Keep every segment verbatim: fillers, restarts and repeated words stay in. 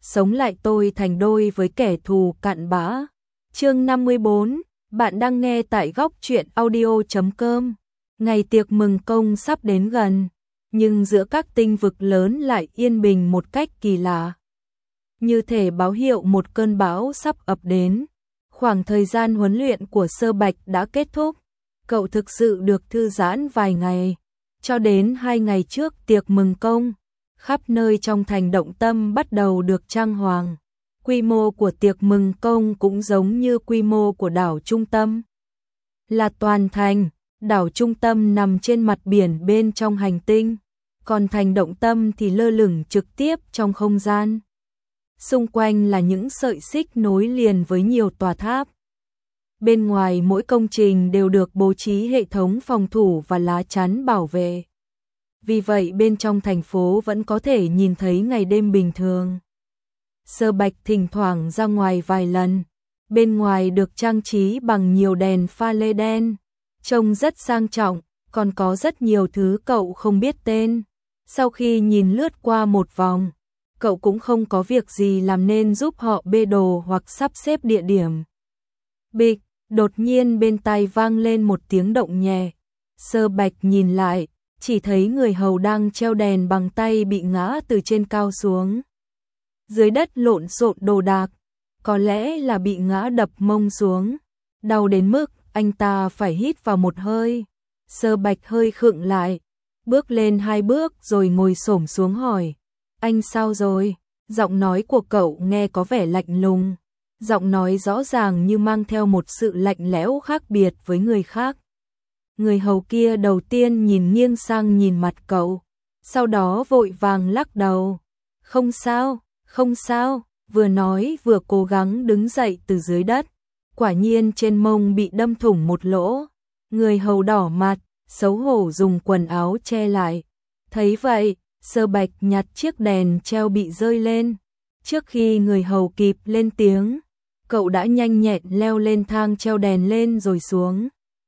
sống lại tôi thành đôi với kẻ thù cặn bã. Chương năm mươi bốn, bạn đang nghe tại góc truyện audio chấm com. Ngày tiệc mừng công sắp đến gần, nhưng giữa các tinh vực lớn lại yên bình một cách kỳ lạ. Như thể báo hiệu một cơn bão sắp ập đến. Khoảng thời gian huấn luyện của Sơ Bạch đã kết thúc. Cậu thực sự được thư giãn vài ngày. Cho đến hai ngày trước tiệc mừng công, khắp nơi trong thành Động Tâm bắt đầu được trang hoàng. Quy mô của tiệc mừng công cũng giống như quy mô của đảo trung tâm. Là toàn thành, đảo trung tâm nằm trên mặt biển bên trong hành tinh, còn thành Động Tâm thì lơ lửng trực tiếp trong không gian. Xung quanh là những sợi xích nối liền với nhiều tòa tháp. Bên ngoài mỗi công trình đều được bố trí hệ thống phòng thủ và lá chắn bảo vệ. Vì vậy bên trong thành phố vẫn có thể nhìn thấy ngày đêm bình thường. Sơ Bạch thỉnh thoảng ra ngoài vài lần. Bên ngoài được trang trí bằng nhiều đèn pha lê đen, trông rất sang trọng, còn có rất nhiều thứ cậu không biết tên. Sau khi nhìn lướt qua một vòng, cậu cũng không có việc gì làm nên giúp họ bê đồ hoặc sắp xếp địa điểm. Bịch, đột nhiên bên tai vang lên một tiếng động nhẹ. Sơ Bạch nhìn lại, chỉ thấy người hầu đang treo đèn bằng tay bị ngã từ trên cao xuống. Dưới đất lộn xộn đồ đạc, có lẽ là bị ngã đập mông xuống. Đau đến mức anh ta phải hít vào một hơi. Sơ Bạch hơi khựng lại, bước lên hai bước rồi ngồi xổm xuống hỏi: "Anh sao rồi?" Giọng nói của cậu nghe có vẻ lạnh lùng. Giọng nói rõ ràng như mang theo một sự lạnh lẽo khác biệt với người khác. Người hầu kia đầu tiên nhìn nghiêng sang nhìn mặt cậu, sau đó vội vàng lắc đầu. "Không sao, không sao." Vừa nói vừa cố gắng đứng dậy từ dưới đất. Quả nhiên trên mông bị đâm thủng một lỗ. Người hầu đỏ mặt, xấu hổ dùng quần áo che lại. Thấy vậy, Sơ Bạch nhặt chiếc đèn treo bị rơi lên. Trước khi người hầu kịp lên tiếng, cậu đã nhanh nhẹn leo lên thang treo đèn lên rồi xuống.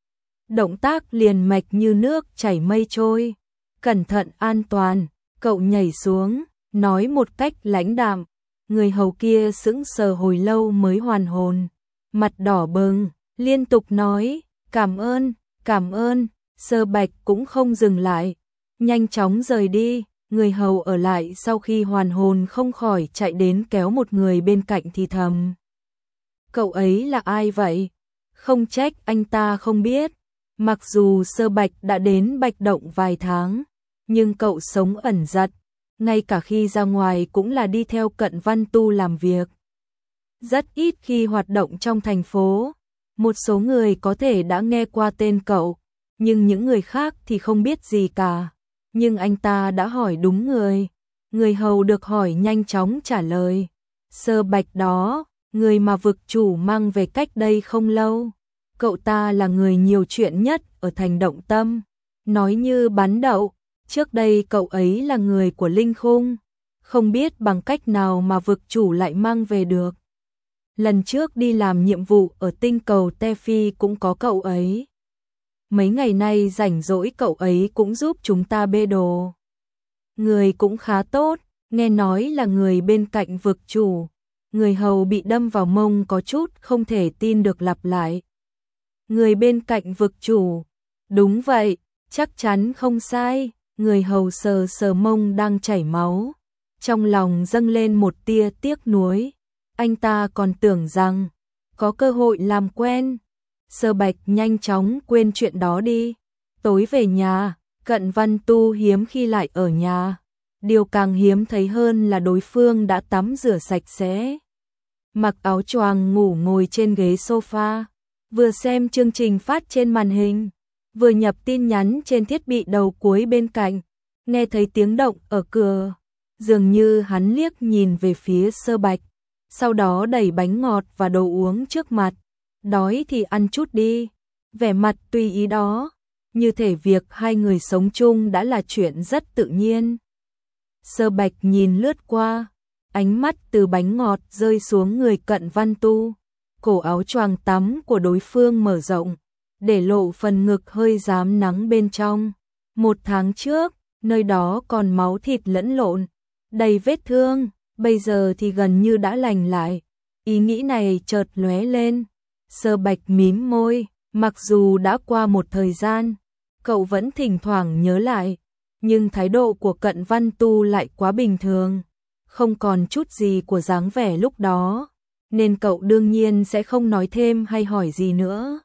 Động tác liền mạch như nước chảy mây trôi. "Cẩn thận, an toàn." Cậu nhảy xuống, nói một cách lãnh đạm. Người hầu kia sững sờ hồi lâu mới hoàn hồn, mặt đỏ bừng, liên tục nói: "Cảm ơn, cảm ơn." Sơ Bạch cũng không dừng lại, nhanh chóng rời đi. Người hầu ở lại sau khi hoàn hồn không khỏi chạy đến kéo một người bên cạnh thì thầm: "Cậu ấy là ai vậy?" Không trách anh ta không biết. Mặc dù Sơ Bạch đã đến Bạch Động vài tháng, nhưng cậu sống ẩn dật, ngay cả khi ra ngoài cũng là đi theo Cận Văn Tu làm việc. Rất ít khi hoạt động trong thành phố. Một số người có thể đã nghe qua tên cậu, nhưng những người khác thì không biết gì cả. Nhưng anh ta đã hỏi đúng người. Người hầu được hỏi nhanh chóng trả lời: "Sơ Bạch đó, người mà vực chủ mang về cách đây không lâu. Cậu ta là người nhiều chuyện nhất ở thành Động Tâm." Nói như bắn đậu. Trước đây cậu ấy là người của Linh Khung, không biết bằng cách nào mà vực chủ lại mang về được. Lần trước đi làm nhiệm vụ ở tinh cầu Te Phi cũng có cậu ấy. Mấy ngày nay rảnh rỗi cậu ấy cũng giúp chúng ta bê đồ. Người cũng khá tốt, nghe nói là người bên cạnh vực chủ. Người hầu bị đâm vào mông có chút không thể tin được lặp lại. Người bên cạnh vực chủ. Đúng vậy, chắc chắn không sai. Người hầu sờ sờ mông đang chảy máu, trong lòng dâng lên một tia tiếc nuối. Anh ta còn tưởng rằng có cơ hội làm quen. Sơ Bạch nhanh chóng quên chuyện đó đi. Tối về nhà, Cận Văn Tu hiếm khi lại ở nhà. Điều càng hiếm thấy hơn là đối phương đã tắm rửa sạch sẽ, mặc áo choàng ngủ ngồi trên ghế sofa, vừa xem chương trình phát trên màn hình, vừa nhập tin nhắn trên thiết bị đầu cuối bên cạnh. Nghe thấy tiếng động ở cửa, dường như hắn liếc nhìn về phía Sơ Bạch, sau đó đẩy bánh ngọt và đồ uống trước mặt. "Đói thì ăn chút đi." Vẻ mặt tùy ý đó, như thể việc hai người sống chung đã là chuyện rất tự nhiên. Sơ Bạch nhìn lướt qua, ánh mắt từ bánh ngọt rơi xuống người Cận Văn Tu. Cổ áo choàng tắm của đối phương mở rộng, để lộ phần ngực hơi rám nắng bên trong. Một tháng trước, nơi đó còn máu thịt lẫn lộn, đầy vết thương, bây giờ thì gần như đã lành lại. Ý nghĩ này chợt lóe lên, Sơ Bạch mím môi, mặc dù đã qua một thời gian, cậu vẫn thỉnh thoảng nhớ lại, nhưng thái độ của Cận Văn Tu lại quá bình thường, không còn chút gì của dáng vẻ lúc đó, nên cậu đương nhiên sẽ không nói thêm hay hỏi gì nữa.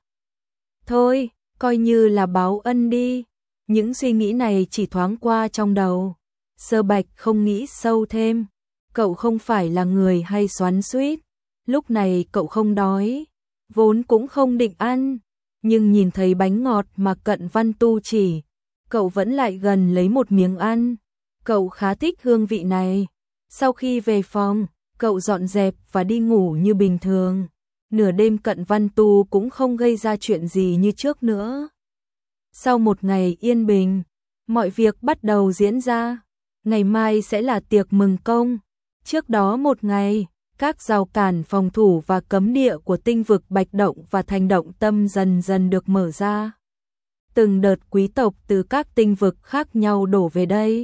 Thôi, coi như là báo ân đi. Những suy nghĩ này chỉ thoáng qua trong đầu. Sơ Bạch không nghĩ sâu thêm. Cậu không phải là người hay xoắn xuýt. Lúc này cậu không đói, vốn cũng không định ăn, nhưng nhìn thấy bánh ngọt mà Cận Văn Tu chỉ, cậu vẫn lại gần lấy một miếng ăn. Cậu khá thích hương vị này. Sau khi về phòng, cậu dọn dẹp và đi ngủ như bình thường. Nửa đêm Cận Văn Tu cũng không gây ra chuyện gì như trước nữa. Sau một ngày yên bình, mọi việc bắt đầu diễn ra. Ngày mai sẽ là tiệc mừng công. Trước đó một ngày, các rào cản phòng thủ và cấm địa của tinh vực Bạch Động và Thành Động Tâm dần dần được mở ra. Từng đợt quý tộc từ các tinh vực khác nhau đổ về đây.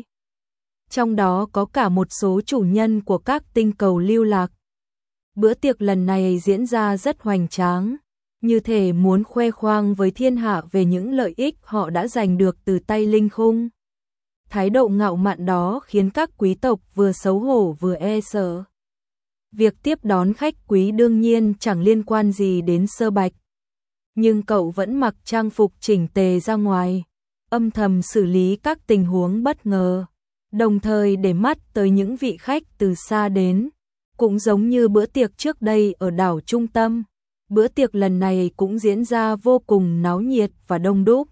Trong đó có cả một số chủ nhân của các tinh cầu lưu lạc. Bữa tiệc lần này diễn ra rất hoành tráng, như thể muốn khoe khoang với thiên hạ về những lợi ích họ đã giành được từ tay Linh Khung. Thái độ ngạo mạn đó khiến các quý tộc vừa xấu hổ vừa e sợ. Việc tiếp đón khách quý đương nhiên chẳng liên quan gì đến Sơ Bạch. Nhưng cậu vẫn mặc trang phục chỉnh tề ra ngoài, âm thầm xử lý các tình huống bất ngờ, đồng thời để mắt tới những vị khách từ xa đến. Cũng giống như bữa tiệc trước đây ở đảo Trung Tâm, bữa tiệc lần này cũng diễn ra vô cùng náo nhiệt và đông đúc.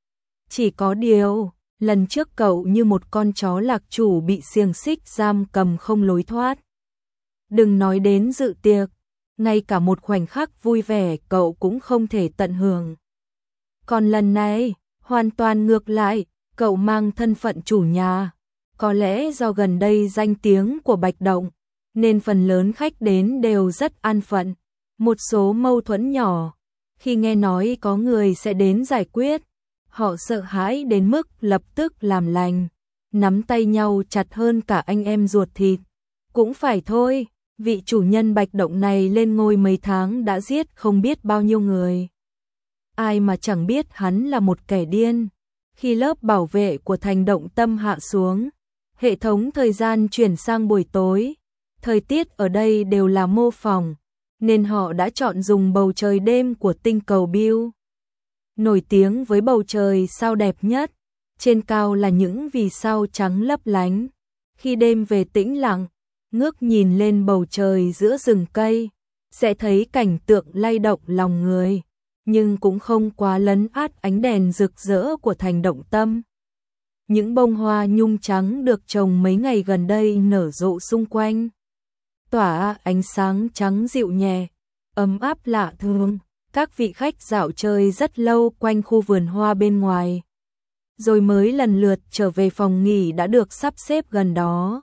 Chỉ có điều, lần trước cậu như một con chó lạc chủ bị xiềng xích giam cầm không lối thoát. Đừng nói đến dự tiệc, ngay cả một khoảnh khắc vui vẻ cậu cũng không thể tận hưởng. Còn lần này, hoàn toàn ngược lại, cậu mang thân phận chủ nhà. Có lẽ do gần đây danh tiếng của Bạch Động, nên phần lớn khách đến đều rất an phận. Một số mâu thuẫn nhỏ, khi nghe nói có người sẽ đến giải quyết, họ sợ hãi đến mức lập tức làm lành, nắm tay nhau chặt hơn cả anh em ruột thịt. Cũng phải thôi, vị chủ nhân Bạch Động này lên ngôi mấy tháng đã giết không biết bao nhiêu người. Ai mà chẳng biết hắn là một kẻ điên. Khi lớp bảo vệ của Thành Động Tâm hạ xuống, hệ thống thời gian chuyển sang buổi tối. Thời tiết ở đây đều là mô phỏng, nên họ đã chọn dùng bầu trời đêm của tinh cầu Bill. Nổi tiếng với bầu trời sao đẹp nhất, trên cao là những vì sao trắng lấp lánh. Khi đêm về tĩnh lặng, ngước nhìn lên bầu trời giữa rừng cây, sẽ thấy cảnh tượng lay động lòng người, nhưng cũng không quá lấn át ánh đèn rực rỡ của Thành Động Tâm. Những bông hoa nhung trắng được trồng mấy ngày gần đây nở rộ xung quanh, tỏa ánh sáng trắng dịu nhẹ, ấm áp lạ thường. Các vị khách dạo chơi rất lâu quanh khu vườn hoa bên ngoài, rồi mới lần lượt trở về phòng nghỉ đã được sắp xếp gần đó.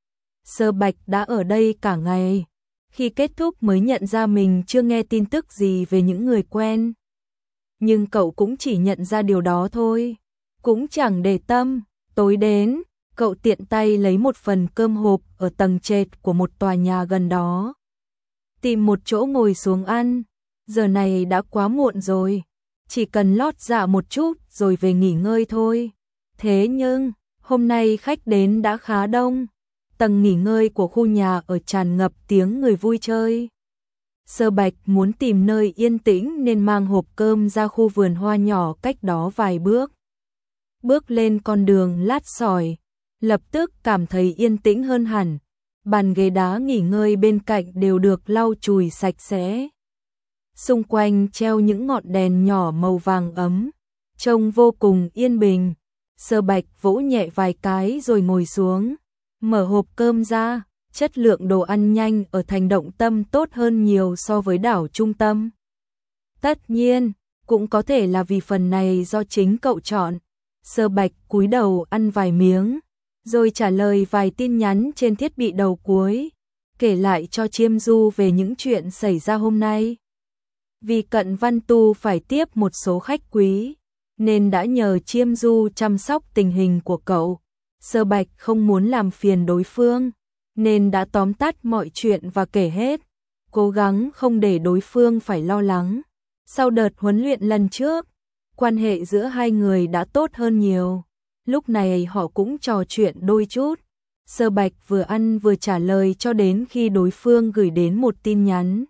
Sơ Bạch đã ở đây cả ngày, khi kết thúc mới nhận ra mình chưa nghe tin tức gì về những người quen. Nhưng cậu cũng chỉ nhận ra điều đó thôi, cũng chẳng để tâm. Tối đến, cậu tiện tay lấy một phần cơm hộp ở tầng trệt của một tòa nhà gần đó, tìm một chỗ ngồi xuống ăn. Giờ này đã quá muộn rồi, chỉ cần lót dạ một chút rồi về nghỉ ngơi thôi. Thế nhưng, hôm nay khách đến đã khá đông. Tầng nghỉ ngơi của khu nhà ở tràn ngập tiếng người vui chơi. Sơ Bạch muốn tìm nơi yên tĩnh nên mang hộp cơm ra khu vườn hoa nhỏ cách đó vài bước. Bước lên con đường lát sỏi, lập tức cảm thấy yên tĩnh hơn hẳn. Bàn ghế đá nghỉ ngơi bên cạnh đều được lau chùi sạch sẽ. Xung quanh treo những ngọn đèn nhỏ màu vàng ấm, trông vô cùng yên bình. Sơ Bạch vỗ nhẹ vài cái rồi ngồi xuống, mở hộp cơm ra. Chất lượng đồ ăn nhanh ở Thành Động Tâm tốt hơn nhiều so với đảo Trung Tâm. Tất nhiên, cũng có thể là vì phần này do chính cậu chọn. Sơ Bạch cúi đầu ăn vài miếng, rồi trả lời vài tin nhắn trên thiết bị đầu cuối, kể lại cho Chiêm Du về những chuyện xảy ra hôm nay. Vì Cận Văn Tu phải tiếp một số khách quý, nên đã nhờ Chiêm Du chăm sóc tình hình của cậu. Sơ Bạch không muốn làm phiền đối phương, nên đã tóm tắt mọi chuyện và kể hết, cố gắng không để đối phương phải lo lắng. Sau đợt huấn luyện lần trước, quan hệ giữa hai người đã tốt hơn nhiều. Lúc này họ cũng trò chuyện đôi chút. Sơ Bạch vừa ăn vừa trả lời cho đến khi đối phương gửi đến một tin nhắn.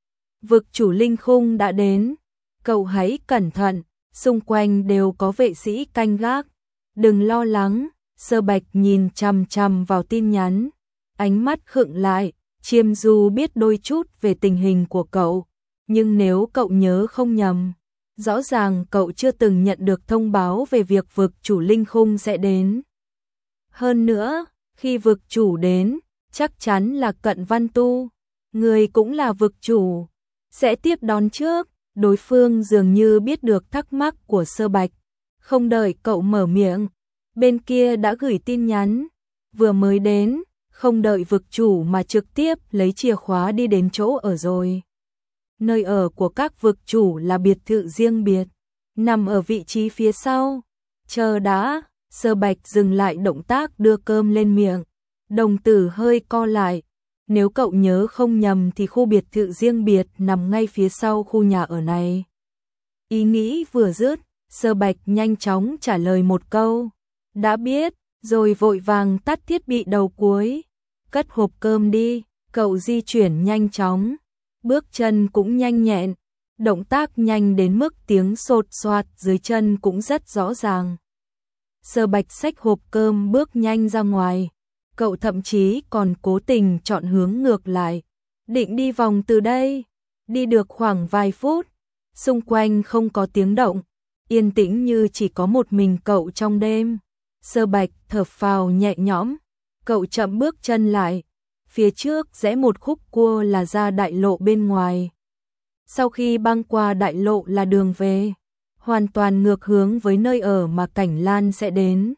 Vực chủ linh khung đã đến, cậu hãy cẩn thận, xung quanh đều có vệ sĩ canh gác. Đừng lo lắng. Sơ Bạch nhìn chằm chằm vào tin nhắn, ánh mắt khựng lại. Chiêm Du biết đôi chút về tình hình của cậu, nhưng nếu cậu nhớ không nhầm, rõ ràng cậu chưa từng nhận được thông báo về việc vực chủ linh khung sẽ đến. Hơn nữa, khi vực chủ đến, chắc chắn là Cận Văn Tu, người cũng là vực chủ, sẽ tiếp đón trước. Đối phương dường như biết được thắc mắc của Sơ Bạch, không đợi cậu mở miệng, bên kia đã gửi tin nhắn, vừa mới đến, không đợi vực chủ mà trực tiếp lấy chìa khóa đi đến chỗ ở rồi. Nơi ở của các vực chủ là biệt thự riêng biệt, nằm ở vị trí phía sau. Chờ đã. Sơ Bạch dừng lại động tác đưa cơm lên miệng, đồng tử hơi co lại. Nếu cậu nhớ không nhầm thì khu biệt thự riêng biệt nằm ngay phía sau khu nhà ở này. Ý nghĩ vừa dứt, Sơ Bạch nhanh chóng trả lời một câu, đã biết, rồi vội vàng tắt thiết bị đầu cuối. Cất hộp cơm đi. Cậu di chuyển nhanh chóng, bước chân cũng nhanh nhẹn, động tác nhanh đến mức tiếng sột soạt dưới chân cũng rất rõ ràng. Sơ Bạch xách hộp cơm bước nhanh ra ngoài, cậu thậm chí còn cố tình chọn hướng ngược lại, định đi vòng từ đây. Đi được khoảng vài phút, xung quanh không có tiếng động, yên tĩnh như chỉ có một mình cậu trong đêm. Sơ Bạch thở phào nhẹ nhõm, cậu chậm bước chân lại, phía trước rẽ một khúc cua là ra đại lộ bên ngoài. Sau khi băng qua đại lộ là đường về, hoàn toàn ngược hướng với nơi ở mà Cảnh Lan sẽ đến.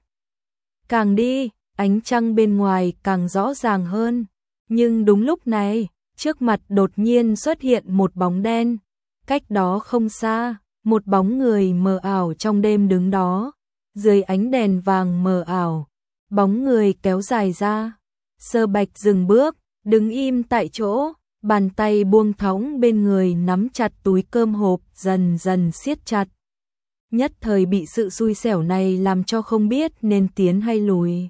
Càng đi, ánh trăng bên ngoài càng rõ ràng hơn, nhưng đúng lúc này, trước mặt đột nhiên xuất hiện một bóng đen. Cách đó không xa, một bóng người mờ ảo trong đêm đứng đó, dưới ánh đèn vàng mờ ảo, bóng người kéo dài ra. Sơ Bạch dừng bước, đứng im tại chỗ, bàn tay buông thõng bên người nắm chặt túi cơm hộp dần dần siết chặt. Nhất thời bị sự xui xẻo này làm cho không biết nên tiến hay lùi.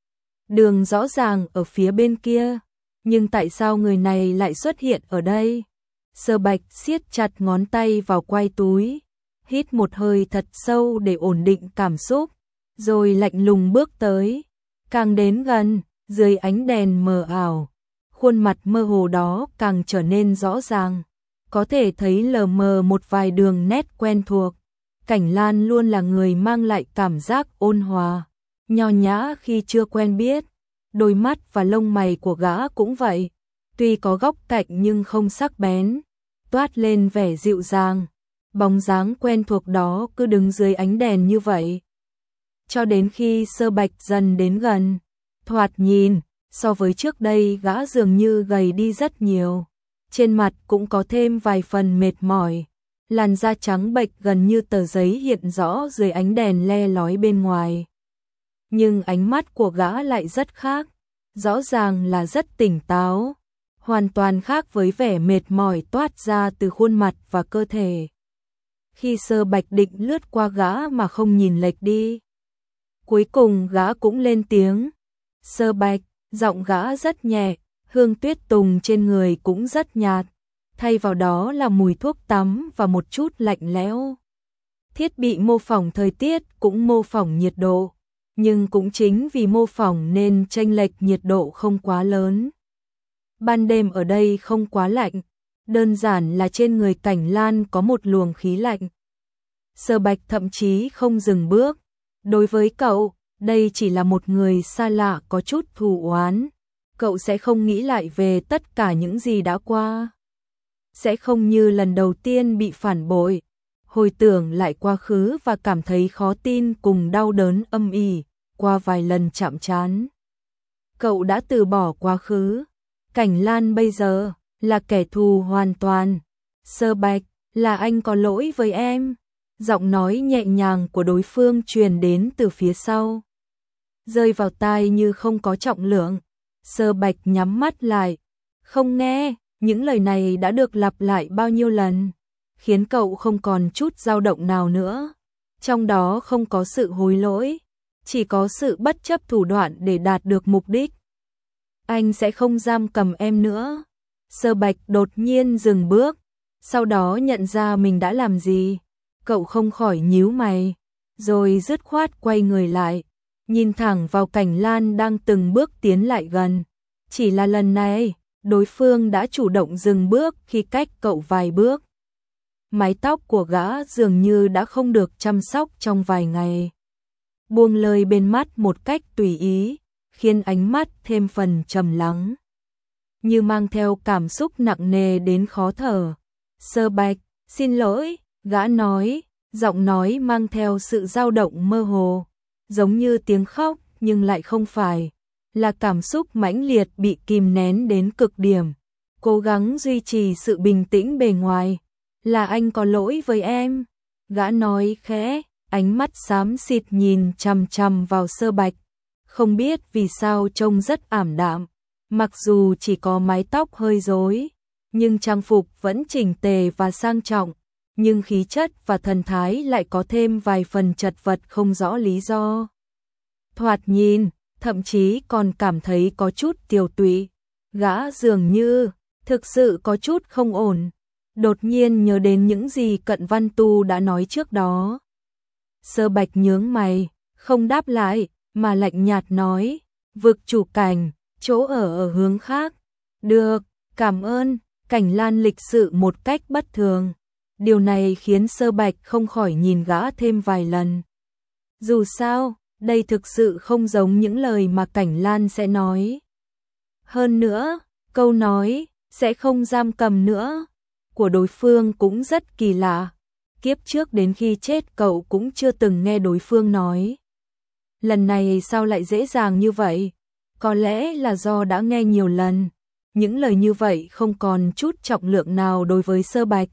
Đường rõ ràng ở phía bên kia, nhưng tại sao người này lại xuất hiện ở đây? Sơ Bạch siết chặt ngón tay vào quai túi, hít một hơi thật sâu để ổn định cảm xúc, rồi lạnh lùng bước tới. Càng đến gần, dưới ánh đèn mờ ảo, khuôn mặt mơ hồ đó càng trở nên rõ ràng, có thể thấy lờ mờ một vài đường nét quen thuộc. Cảnh Lan luôn là người mang lại cảm giác ôn hòa, nho nhã khi chưa quen biết. Đôi mắt và lông mày của gã cũng vậy, tuy có góc cạnh nhưng không sắc bén, toát lên vẻ dịu dàng. Bóng dáng quen thuộc đó cứ đứng dưới ánh đèn như vậy, cho đến khi Sơ Bạch dần đến gần. Thoạt nhìn, so với trước đây gã dường như gầy đi rất nhiều, trên mặt cũng có thêm vài phần mệt mỏi, làn da trắng bệch gần như tờ giấy hiện rõ dưới ánh đèn le lói bên ngoài. Nhưng ánh mắt của gã lại rất khác, rõ ràng là rất tỉnh táo, hoàn toàn khác với vẻ mệt mỏi toát ra từ khuôn mặt và cơ thể. Khi Sơ Bạch định lướt qua gã mà không nhìn lệch đi, cuối cùng gã cũng lên tiếng. Sơ Bạch, giọng gã rất nhẹ, hương tuyết tùng trên người cũng rất nhạt, thay vào đó là mùi thuốc tắm và một chút lạnh lẽo. Thiết bị mô phỏng thời tiết cũng mô phỏng nhiệt độ, nhưng cũng chính vì mô phỏng nên chênh lệch nhiệt độ không quá lớn. Ban đêm ở đây không quá lạnh, đơn giản là trên người Cảnh Lan có một luồng khí lạnh. Sơ Bạch thậm chí không dừng bước, đối với cậu, đây chỉ là một người xa lạ có chút thù oán, cậu sẽ không nghĩ lại về tất cả những gì đã qua. Sẽ không như lần đầu tiên bị phản bội, hồi tưởng lại quá khứ và cảm thấy khó tin cùng đau đớn âm ỉ, qua vài lần chạm trán. Cậu đã từ bỏ quá khứ, Cảnh Lan bây giờ là kẻ thù hoàn toàn. Sơ Bạch, là anh có lỗi với em. Giọng nói nhẹ nhàng của đối phương truyền đến từ phía sau, rơi vào tai như không có trọng lượng. Sơ Bạch nhắm mắt lại, không nghe, những lời này đã được lặp lại bao nhiêu lần, khiến cậu không còn chút dao động nào nữa. Trong đó không có sự hối lỗi, chỉ có sự bất chấp thủ đoạn để đạt được mục đích. Anh sẽ không giam cầm em nữa. Sơ Bạch đột nhiên dừng bước, sau đó nhận ra mình đã làm gì. Cậu không khỏi nhíu mày, rồi dứt khoát quay người lại, nhìn thẳng vào Cảnh Lan đang từng bước tiến lại gần. Chỉ là lần này, đối phương đã chủ động dừng bước khi cách cậu vài bước. Mái tóc của gã dường như đã không được chăm sóc trong vài ngày. Buông lời bên mắt một cách tùy ý, khiến ánh mắt thêm phần trầm lắng, như mang theo cảm xúc nặng nề đến khó thở. Sơ Bạch, xin lỗi, gã nói, giọng nói mang theo sự dao động mơ hồ, giống như tiếng khóc nhưng lại không phải, là cảm xúc mãnh liệt bị kìm nén đến cực điểm. Cố gắng duy trì sự bình tĩnh bề ngoài. Là anh có lỗi với em, gã nói khẽ, ánh mắt xám xịt nhìn chằm chằm vào Sơ Bạch, không biết vì sao trông rất ảm đạm, mặc dù chỉ có mái tóc hơi rối, nhưng trang phục vẫn chỉnh tề và sang trọng, nhưng khí chất và thần thái lại có thêm vài phần chật vật không rõ lý do. Thoạt nhìn, thậm chí còn cảm thấy có chút tiều tụy, gã dường như thực sự có chút không ổn. Đột nhiên nhớ đến những gì Cận Văn Tu đã nói trước đó. Sơ Bạch nhướng mày, không đáp lại, mà lạnh nhạt nói, vực chủ Cảnh, chỗ ở ở hướng khác. Được, cảm ơn. Cảnh Lan lịch sự một cách bất thường. Điều này khiến Sơ Bạch không khỏi nhìn gã thêm vài lần. Dù sao, đây thực sự không giống những lời mà Cảnh Lan sẽ nói. Hơn nữa, câu nói, sẽ không giam cầm nữa, của đối phương cũng rất kỳ lạ. Kiếp trước đến khi chết cậu cũng chưa từng nghe đối phương nói. Lần này sao lại dễ dàng như vậy? Có lẽ là do đã nghe nhiều lần. Những lời như vậy không còn chút trọng lượng nào đối với Sơ Bạch.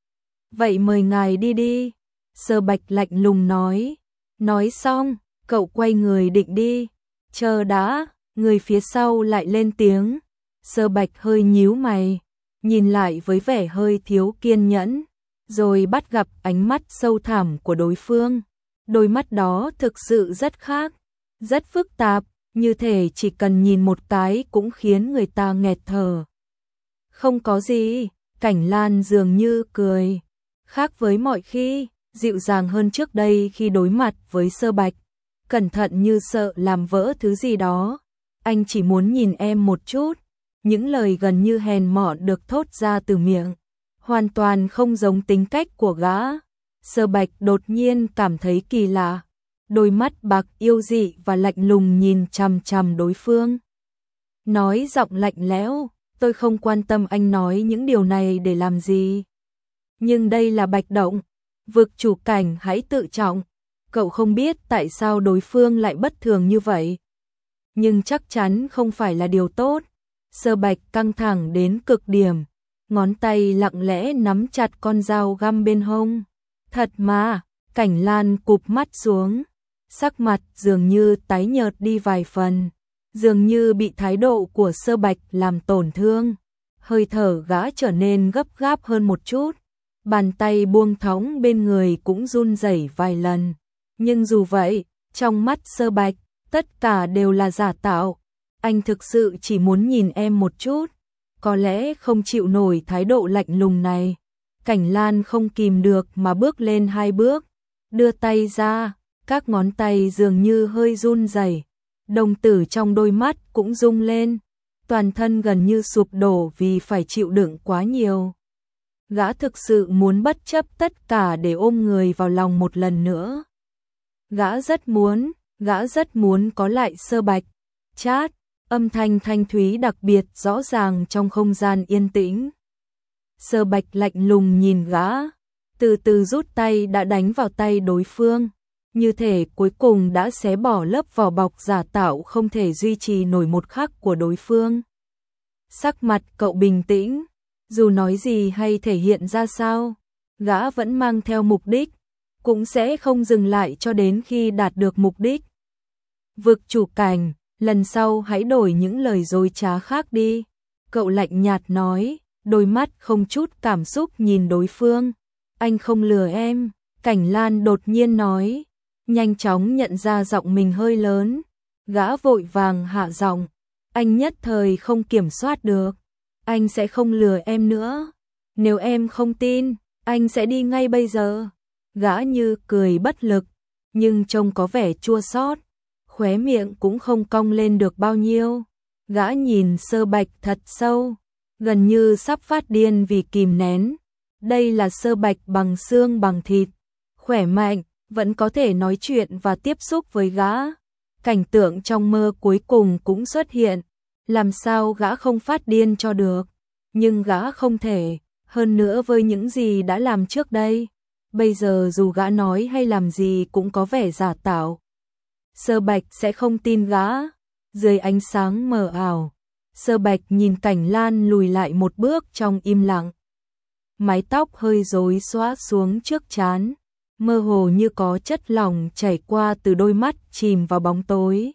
Vậy mời ngài đi đi. Sơ Bạch lạnh lùng nói. Nói xong, cậu quay người định đi. Chờ đã, người phía sau lại lên tiếng. Sơ Bạch hơi nhíu mày, nhìn lại với vẻ hơi thiếu kiên nhẫn, rồi bắt gặp ánh mắt sâu thẳm của đối phương. Đôi mắt đó thực sự rất khác, rất phức tạp, như thể chỉ cần nhìn một cái cũng khiến người ta nghẹt thở. Không có gì, Cảnh Lan dường như cười, khác với mọi khi, dịu dàng hơn trước đây khi đối mặt với Sơ Bạch, cẩn thận như sợ làm vỡ thứ gì đó. Anh chỉ muốn nhìn em một chút. Những lời gần như hèn mọn được thốt ra từ miệng, hoàn toàn không giống tính cách của gã. Sơ Bạch đột nhiên cảm thấy kỳ lạ, đôi mắt bạc yêu dị và lạnh lùng nhìn chằm chằm đối phương. Nói giọng lạnh lẽo, tôi không quan tâm anh nói những điều này để làm gì. Nhưng đây là Bạch Động, vực chủ Cảnh, hãy tự trọng. Cậu không biết tại sao đối phương lại bất thường như vậy, nhưng chắc chắn không phải là điều tốt. Sơ Bạch căng thẳng đến cực điểm, ngón tay lặng lẽ nắm chặt con dao găm bên hông. Thật mà, Cảnh Lan cụp mắt xuống, sắc mặt dường như tái nhợt đi vài phần, dường như bị thái độ của Sơ Bạch làm tổn thương. Hơi thở gã trở nên gấp gáp hơn một chút, bàn tay buông thõng bên người cũng run rẩy vài lần. Nhưng dù vậy, trong mắt Sơ Bạch, tất cả đều là giả tạo. Anh thực sự chỉ muốn nhìn em một chút, có lẽ không chịu nổi thái độ lạnh lùng này. Cảnh Lan không kìm được mà bước lên hai bước, đưa tay ra, các ngón tay dường như hơi run rẩy, đồng tử trong đôi mắt cũng rung lên, toàn thân gần như sụp đổ vì phải chịu đựng quá nhiều. Gã thực sự muốn bất chấp tất cả để ôm người vào lòng một lần nữa. Gã rất muốn, gã rất muốn có lại Sơ Bạch. Chát, âm thanh thanh thúy đặc biệt rõ ràng trong không gian yên tĩnh. Sơ Bạch lạnh lùng nhìn gã, từ từ rút tay đã đánh vào tay đối phương, như thể cuối cùng đã xé bỏ lớp vỏ bọc giả tạo không thể duy trì nổi một khắc của đối phương. Sắc mặt cậu bình tĩnh, dù nói gì hay thể hiện ra sao, gã vẫn mang theo mục đích, cũng sẽ không dừng lại cho đến khi đạt được mục đích. Vực chủ Cảnh, lần sau hãy đổi những lời dối trá khác đi. Cậu lạnh nhạt nói, đôi mắt không chút cảm xúc nhìn đối phương. Anh không lừa em, Cảnh Lan đột nhiên nói, nhanh chóng nhận ra giọng mình hơi lớn. Gã vội vàng hạ giọng, anh nhất thời không kiểm soát được. Anh sẽ không lừa em nữa. Nếu em không tin, anh sẽ đi ngay bây giờ. Gã như cười bất lực, nhưng trông có vẻ chua xót, khóe miệng cũng không cong lên được bao nhiêu. Gã nhìn Sơ Bạch thật sâu, gần như sắp phát điên vì kìm nén. Đây là Sơ Bạch bằng xương bằng thịt, khỏe mạnh, vẫn có thể nói chuyện và tiếp xúc với gã. Cảnh tượng trong mơ cuối cùng cũng xuất hiện, làm sao gã không phát điên cho được, nhưng gã không thể, hơn nữa với những gì đã làm trước đây, bây giờ dù gã nói hay làm gì cũng có vẻ giả tạo. Sơ Bạch sẽ không tin gã. Dưới ánh sáng mờ ảo, Sơ Bạch nhìn Cảnh Lan lùi lại một bước trong im lặng. Mái tóc hơi rối xõa xuống trước trán, mơ hồ như có chất lỏng chảy qua từ đôi mắt chìm vào bóng tối.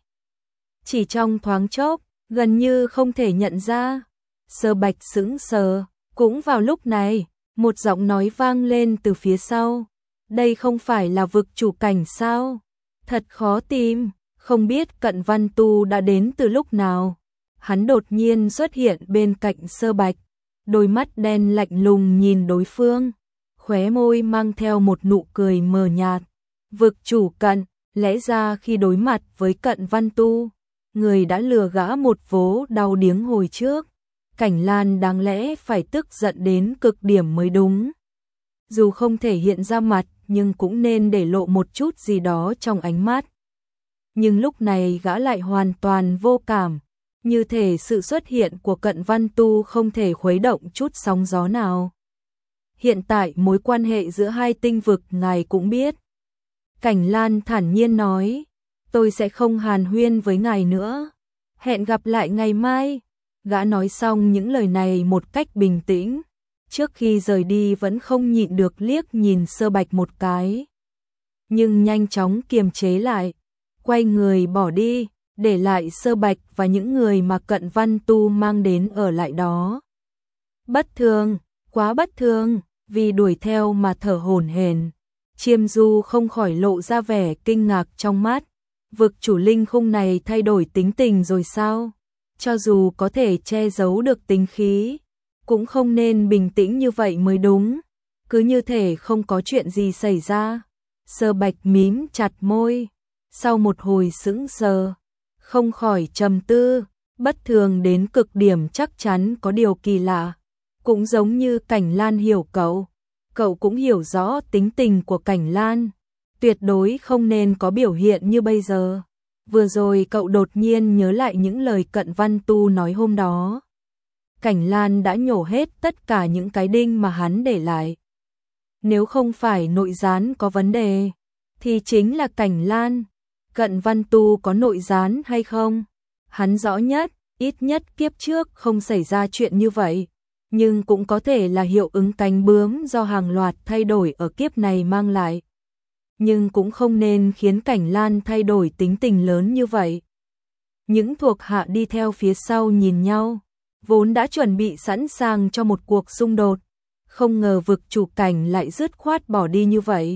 Chỉ trong thoáng chốc, gần như không thể nhận ra. Sơ Bạch sững sờ, cũng vào lúc này, một giọng nói vang lên từ phía sau. Đây không phải là vực chủ Cảnh sao? Thật khó tìm, không biết Cận Văn Tu đã đến từ lúc nào. Hắn đột nhiên xuất hiện bên cạnh Sơ Bạch, đôi mắt đen lạnh lùng nhìn đối phương, khóe môi mang theo một nụ cười mờ nhạt. Vực chủ Cận, lẽ ra khi đối mặt với Cận Văn Tu, người đã lừa gã một vố đau điếng hồi trước, Cảnh Lan đáng lẽ phải tức giận đến cực điểm mới đúng. Dù không thể hiện ra mặt, nhưng cũng nên để lộ một chút gì đó trong ánh mắt. Nhưng lúc này gã lại hoàn toàn vô cảm, như thể sự xuất hiện của Cận Văn Tu không thể khuấy động chút sóng gió nào. Hiện tại mối quan hệ giữa hai tinh vực ngài cũng biết. Cảnh Lan thản nhiên nói, tôi sẽ không hàn huyên với ngài nữa. Hẹn gặp lại ngày mai. Gã nói xong những lời này một cách bình tĩnh, trước khi rời đi vẫn không nhịn được liếc nhìn Sơ Bạch một cái. Nhưng nhanh chóng kiềm chế lại, quay người bỏ đi, để lại Sơ Bạch và những người mà Cận Văn Tu mang đến ở lại đó. Bất thường, quá bất thường, vì đuổi theo mà thở hổn hển. Chiêm Du không khỏi lộ ra vẻ kinh ngạc trong mắt. Vực chủ linh khung này thay đổi tính tình rồi sao? Cho dù có thể che giấu được tính khí, cũng không nên bình tĩnh như vậy mới đúng. Cứ như thể không có chuyện gì xảy ra. Sơ Bạch mím chặt môi, sau một hồi sững sờ, không khỏi trầm tư, bất thường đến cực điểm, chắc chắn có điều kỳ lạ. Cũng giống như Cảnh Lan hiểu cậu, cậu cũng hiểu rõ tính tình của Cảnh Lan, tuyệt đối không nên có biểu hiện như bây giờ. Vừa rồi cậu đột nhiên nhớ lại những lời Cận Văn Tu nói hôm đó. Cảnh Lan đã nhổ hết tất cả những cái đinh mà hắn để lại. Nếu không phải nội gián có vấn đề, thì chính là Cảnh Lan. Cận Văn Tu có nội gián hay không? Hắn rõ nhất, ít nhất kiếp trước không xảy ra chuyện như vậy. Nhưng cũng có thể là hiệu ứng cánh bướm do hàng loạt thay đổi ở kiếp này mang lại. Nhưng cũng không nên khiến Cảnh Lan thay đổi tính tình lớn như vậy. Những thuộc hạ đi theo phía sau nhìn nhau, vốn đã chuẩn bị sẵn sàng cho một cuộc xung đột, không ngờ vực chủ Cảnh lại dứt khoát bỏ đi như vậy.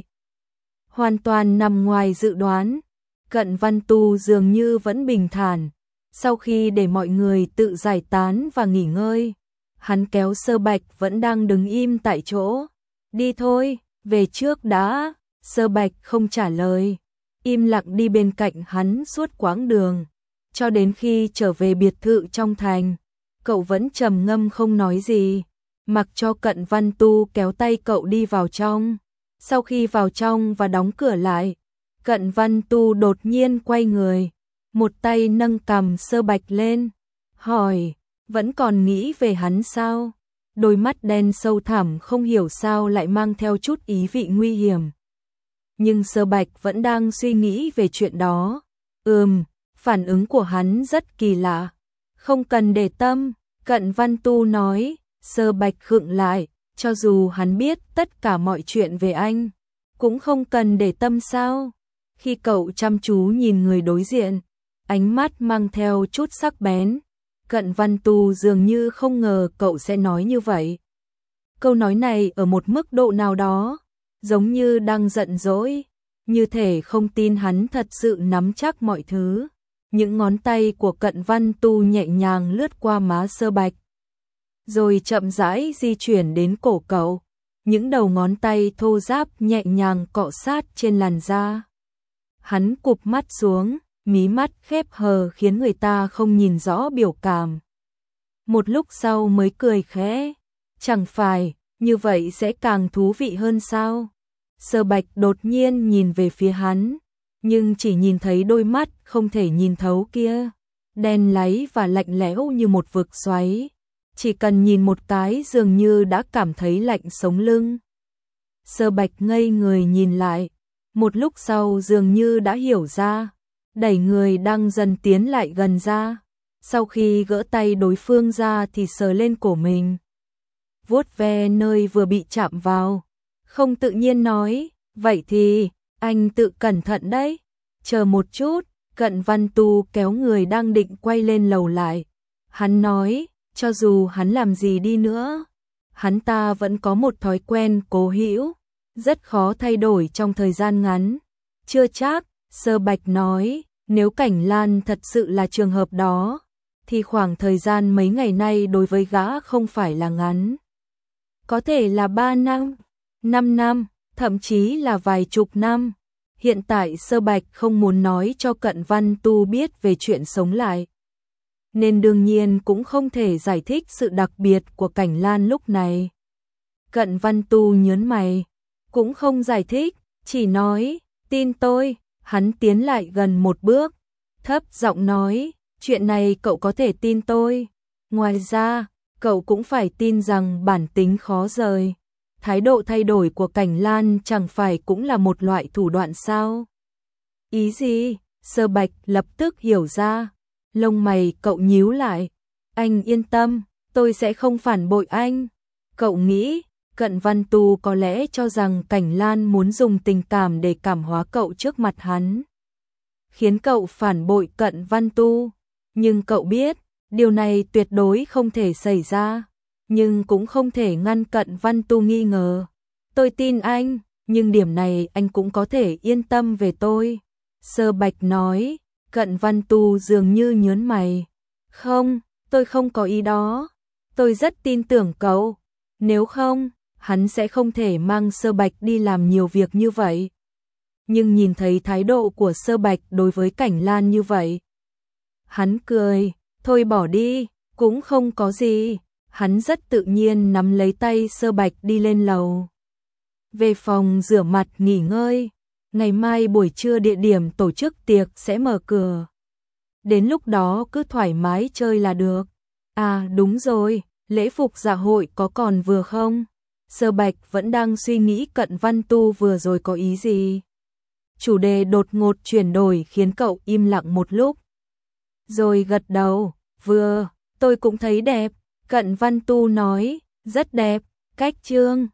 Hoàn toàn nằm ngoài dự đoán. Cận Văn Tu dường như vẫn bình thản, sau khi để mọi người tự giải tán và nghỉ ngơi, hắn kéo Sơ Bạch vẫn đang đứng im tại chỗ. Đi thôi, về trước đã. Sơ Bạch không trả lời, im lặng đi bên cạnh hắn suốt quãng đường, cho đến khi trở về biệt thự trong thành. Cậu vẫn trầm ngâm không nói gì, mặc cho Cận Văn Tu kéo tay cậu đi vào trong. Sau khi vào trong và đóng cửa lại, Cận Văn Tu đột nhiên quay người, một tay nâng cằm Sơ Bạch lên, hỏi, vẫn còn nghĩ về hắn sao? Đôi mắt đen sâu thẳm không hiểu sao lại mang theo chút ý vị nguy hiểm. Nhưng Sơ Bạch vẫn đang suy nghĩ về chuyện đó. Ừm, phản ứng của hắn rất kỳ lạ. Không cần để tâm, Cận Văn Tu nói. Sơ Bạch khựng lại, cho dù hắn biết tất cả mọi chuyện về anh, cũng không cần để tâm sao? Khi cậu chăm chú nhìn người đối diện, ánh mắt mang theo chút sắc bén. Cận Văn Tu dường như không ngờ cậu sẽ nói như vậy. Câu nói này ở một mức độ nào đó, giống như đang giận dỗi, như thể không tin hắn thật sự nắm chắc mọi thứ. Những ngón tay của Cận Văn Tu nhẹ nhàng lướt qua má Sơ Bạch, rồi chậm rãi di chuyển đến cổ cậu. Những đầu ngón tay thô ráp nhẹ nhàng cọ sát trên làn da. Hắn cụp mắt xuống, mí mắt khép hờ khiến người ta không nhìn rõ biểu cảm. Một lúc sau mới cười khẽ, chẳng phải, như vậy sẽ càng thú vị hơn sao? Sơ Bạch đột nhiên nhìn về phía hắn, nhưng chỉ nhìn thấy đôi mắt không thể nhìn thấu kia, đen láy và lạnh lẽo như một vực xoáy. Chỉ cần nhìn một cái dường như đã cảm thấy lạnh sống lưng. Sơ Bạch ngây người nhìn lại, một lúc sau dường như đã hiểu ra, đẩy người đang dần tiến lại gần ra. Sau khi gỡ tay đối phương ra thì sờ lên cổ mình, vuốt ve nơi vừa bị chạm vào, không tự nhiên nói, vậy thì, anh tự cẩn thận đấy. Chờ một chút, Cận Văn Tu kéo người đang định quay lên lầu lại. Hắn nói, cho dù hắn làm gì đi nữa, hắn ta vẫn có một thói quen cố hữu, rất khó thay đổi trong thời gian ngắn. Chưa chắc, Sơ Bạch nói, nếu Cảnh Lan thật sự là trường hợp đó, thì khoảng thời gian mấy ngày nay đối với gã không phải là ngắn. Có thể là ba năm, năm năm, thậm chí là vài chục năm. Hiện tại Sơ Bạch không muốn nói cho Cận Văn Tu biết về chuyện sống lại, nên đương nhiên cũng không thể giải thích sự đặc biệt của Cảnh Lan lúc này. Cận Văn Tu nhớn mày, cũng không giải thích, chỉ nói, tin tôi. Hắn tiến lại gần một bước, thấp giọng nói, chuyện này cậu có thể tin tôi. Ngoài ra, cậu cũng phải tin rằng bản tính khó rời. Thái độ thay đổi của Cảnh Lan chẳng phải cũng là một loại thủ đoạn sao? Ý gì? Sơ Bạch lập tức hiểu ra. Lông mày cậu nhíu lại. Anh yên tâm, tôi sẽ không phản bội anh. Cậu nghĩ, Cận Văn Tu có lẽ cho rằng Cảnh Lan muốn dùng tình cảm để cảm hóa cậu trước mặt hắn, khiến cậu phản bội Cận Văn Tu. Nhưng cậu biết, điều này tuyệt đối không thể xảy ra. Nhưng cũng không thể ngăn Cận Văn Tu nghi ngờ. Tôi tin anh, nhưng điểm này anh cũng có thể yên tâm về tôi. Sơ Bạch nói. Cận Văn Tu dường như nhớn mày. Không, tôi không có ý đó. Tôi rất tin tưởng cậu. Nếu không, hắn sẽ không thể mang Sơ Bạch đi làm nhiều việc như vậy. Nhưng nhìn thấy thái độ của Sơ Bạch đối với Cảnh Lan như vậy, hắn cười, thôi bỏ đi, cũng không có gì. Hắn rất tự nhiên nắm lấy tay Sơ Bạch đi lên lầu. Về phòng rửa mặt nghỉ ngơi, ngày mai buổi trưa địa điểm tổ chức tiệc sẽ mở cửa. Đến lúc đó cứ thoải mái chơi là được. À đúng rồi, lễ phục dạ hội có còn vừa không? Sơ Bạch vẫn đang suy nghĩ Cận Văn Tu vừa rồi có ý gì. Chủ đề đột ngột chuyển đổi khiến cậu im lặng một lúc, rồi gật đầu, vừa, tôi cũng thấy đẹp. Cận Văn Tu nói, rất đẹp, cách trương.